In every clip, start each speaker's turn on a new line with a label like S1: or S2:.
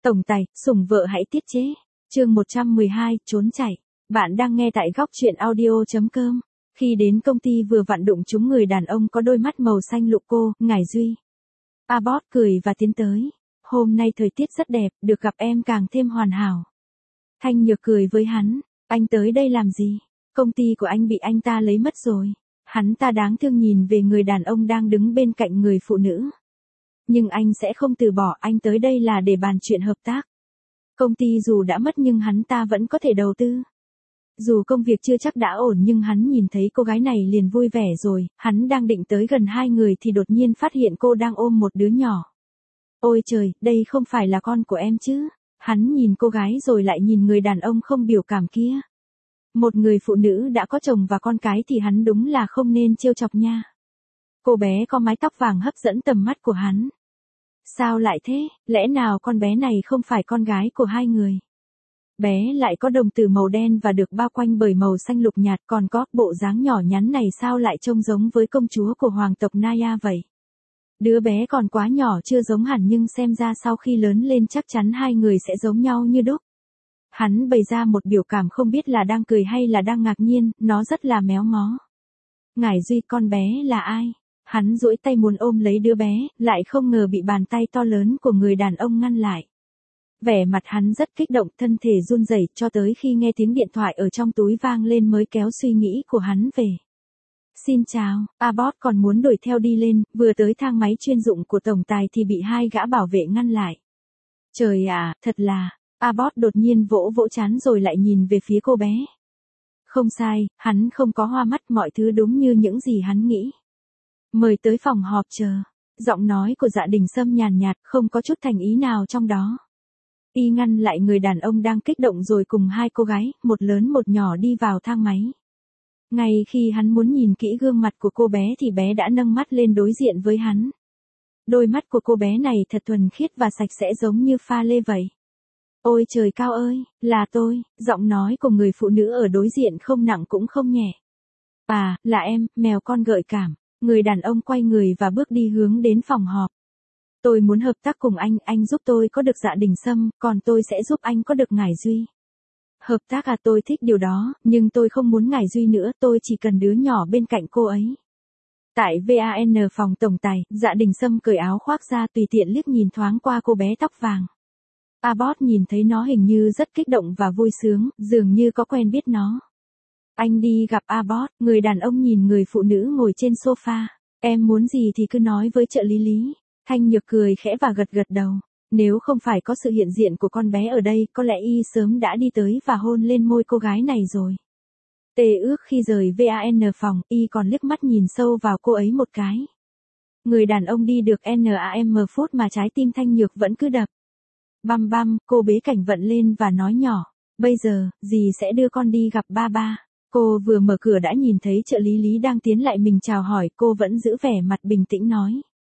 S1: Tổng tài, sủng vợ hãy tiết chế. Chương 112, trốn chạy. Bạn đang nghe tại góc truyện audio.com. Khi đến công ty vừa vặn đụng trúng người đàn ông có đôi mắt màu xanh lục cô, Ngải Duy. Abbott cười và tiến tới. Hôm nay thời tiết rất đẹp, được gặp em càng thêm hoàn hảo. Thanh Nhược cười với hắn. Anh tới đây làm gì? Công ty của anh bị anh ta lấy mất rồi. Hắn ta đáng thương nhìn về người đàn ông đang đứng bên cạnh người phụ nữ. Nhưng anh sẽ không từ bỏ, anh tới đây là để bàn chuyện hợp tác. Công ty dù đã mất nhưng hắn ta vẫn có thể đầu tư. Dù công việc chưa chắc đã ổn nhưng hắn nhìn thấy cô gái này liền vui vẻ rồi, hắn đang định tới gần hai người thì đột nhiên phát hiện cô đang ôm một đứa nhỏ. Ôi trời, đây không phải là con của em chứ? Hắn nhìn cô gái rồi lại nhìn người đàn ông không biểu cảm kia. Một người phụ nữ đã có chồng và con cái thì hắn đúng là không nên trêu chọc nha. Cô bé có mái tóc vàng hấp dẫn tầm mắt của hắn. Sao lại thế, lẽ nào con bé này không phải con gái của hai người? Bé lại có đồng tử màu đen và được bao quanh bởi màu xanh lục nhạt, còn có bộ dáng nhỏ nhắn này sao lại trông giống với công chúa của hoàng tộc Naya vậy? Đứa bé còn quá nhỏ chưa giống hẳn nhưng xem ra sau khi lớn lên chắc chắn hai người sẽ giống nhau như đúc. Hắn bày ra một biểu cảm không biết là đang cười hay là đang ngạc nhiên, nó rất là méo mó. Ngải Duy, con bé là ai? Hắn duỗi tay muốn ôm lấy đứa bé, lại không ngờ bị bàn tay to lớn của người đàn ông ngăn lại. Vẻ mặt hắn rất kích động, thân thể run rẩy cho tới khi nghe tiếng điện thoại ở trong túi vang lên mới kéo suy nghĩ của hắn về. Xin chào, Abbott còn muốn đuổi theo đi lên, vừa tới thang máy chuyên dụng của tổng tài thì bị hai gã bảo vệ ngăn lại. Trời ạ, thật là, Abbott đột nhiên vỗ vỗ trán rồi lại nhìn về phía cô bé. Không sai, hắn không có hoa mắt, mọi thứ đúng như những gì hắn nghĩ. Mời tới phòng họp chờ. Giọng nói của Dạ Đình Sâm nhàn nhạt, không có chút thành ý nào trong đó. Y ngăn lại người đàn ông đang kích động rồi cùng hai cô gái, một lớn một nhỏ đi vào thang máy. Ngay khi hắn muốn nhìn kỹ gương mặt của cô bé thì bé đã nâng mắt lên đối diện với hắn. Đôi mắt của cô bé này thật thuần khiết và sạch sẽ giống như pha lê vậy. Ôi trời cao ơi, là tôi, giọng nói của người phụ nữ ở đối diện không nặng cũng không nhẹ. À, là em, mèo con gợi cảm. Người đàn ông quay người và bước đi hướng đến phòng họp. Tôi muốn hợp tác cùng anh giúp tôi có được Dạ Đình Sâm, còn tôi sẽ giúp anh có được Ngải Duy. Hợp tác à, tôi thích điều đó, nhưng tôi không muốn Ngải Duy nữa, tôi chỉ cần đứa nhỏ bên cạnh cô ấy. Tại VAN phòng tổng tài, Dạ Đình Sâm cởi áo khoác ra tùy tiện liếc nhìn thoáng qua cô bé tóc vàng. Abbott nhìn thấy nó hình như rất kích động và vui sướng, dường như có quen biết nó. Anh đi gặp Abbott, người đàn ông nhìn người phụ nữ ngồi trên sofa. Em muốn gì thì cứ nói với trợ lý Lý. Thanh Nhược cười khẽ và gật gật đầu. Nếu không phải có sự hiện diện của con bé ở đây, có lẽ y sớm đã đi tới và hôn lên môi cô gái này rồi. Tê ước khi rời VAN phòng, y còn liếc mắt nhìn sâu vào cô ấy một cái. Người đàn ông đi được NAM phút mà trái tim Thanh Nhược vẫn cứ đập. Băm băm, cô bế Cảnh Vận lên và nói nhỏ. Bây giờ, dì sẽ đưa con đi gặp ba ba. Cô vừa mở cửa đã nhìn thấy trợ lý Lý đang tiến lại mình chào hỏi, cô vẫn giữ vẻ mặt bình tĩnh nói.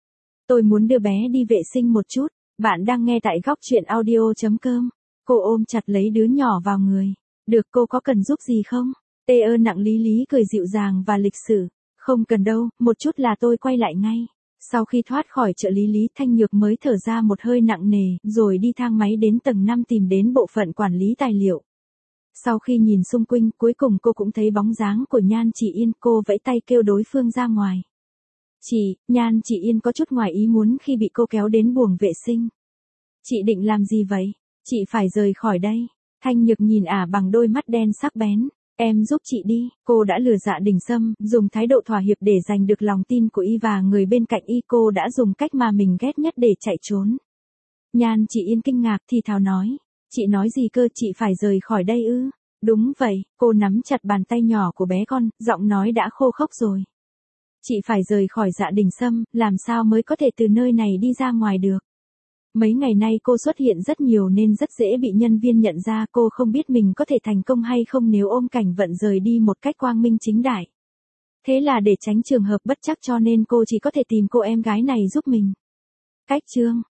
S1: Tôi muốn đưa bé đi vệ sinh một chút, bạn đang nghe tại góc truyện audio.com. Cô ôm chặt lấy đứa nhỏ vào người. Được, cô có cần giúp gì không? Tê ơ nặng Lý cười dịu dàng và lịch sự. Không cần đâu, một chút là tôi quay lại ngay. Sau khi thoát khỏi trợ lý Lý, Thanh Nhược mới thở ra một hơi nặng nề, rồi đi thang máy đến tầng 5 tìm đến bộ phận quản lý tài liệu. Sau khi nhìn xung quanh, cuối cùng cô cũng thấy bóng dáng của Nhan Chỉ Yên, cô vẫy tay kêu đối phương ra ngoài. Nhan Chỉ Yên có chút ngoài ý muốn khi bị cô kéo đến buồng vệ sinh. Chị định làm gì vậy? Chị phải rời khỏi đây. Thanh Nhược nhìn ả bằng đôi mắt đen sắc bén. Em giúp chị đi. Cô đã lừa Dạ Đình Sâm, dùng thái độ thỏa hiệp để giành được lòng tin của y và người bên cạnh y. Cô đã dùng cách mà mình ghét nhất để chạy trốn. Nhan Chỉ Yên kinh ngạc thì thào nói. Chị nói gì cơ, chị phải rời khỏi đây ư? Đúng vậy, cô nắm chặt bàn tay nhỏ của bé con, giọng nói đã khô khốc rồi. Chị phải rời khỏi Dạ Đình Sâm, làm sao mới có thể từ nơi này đi ra ngoài được? Mấy ngày nay cô xuất hiện rất nhiều nên rất dễ bị nhân viên nhận ra, cô không biết mình có thể thành công hay không nếu ôm Cảnh Vận rời đi một cách quang minh chính đại. Thế là để tránh trường hợp bất trắc cho nên cô chỉ có thể tìm cô em gái này giúp mình. Cách chương